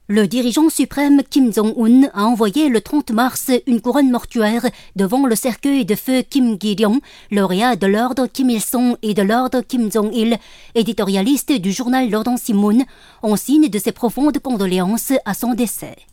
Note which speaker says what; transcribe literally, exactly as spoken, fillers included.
Speaker 1: Le dirigeant suprême Kim Jong-un a envoyé le trente mars une couronne mortuaire devant le cercueil de feu Kim Gi-ryong, lauréat de l'ordre Kim Il-sung et de l'ordre Kim Jong-il, éditorialiste du journal Rodong Sinmun, en signe de ses profondes condoléances à son décès.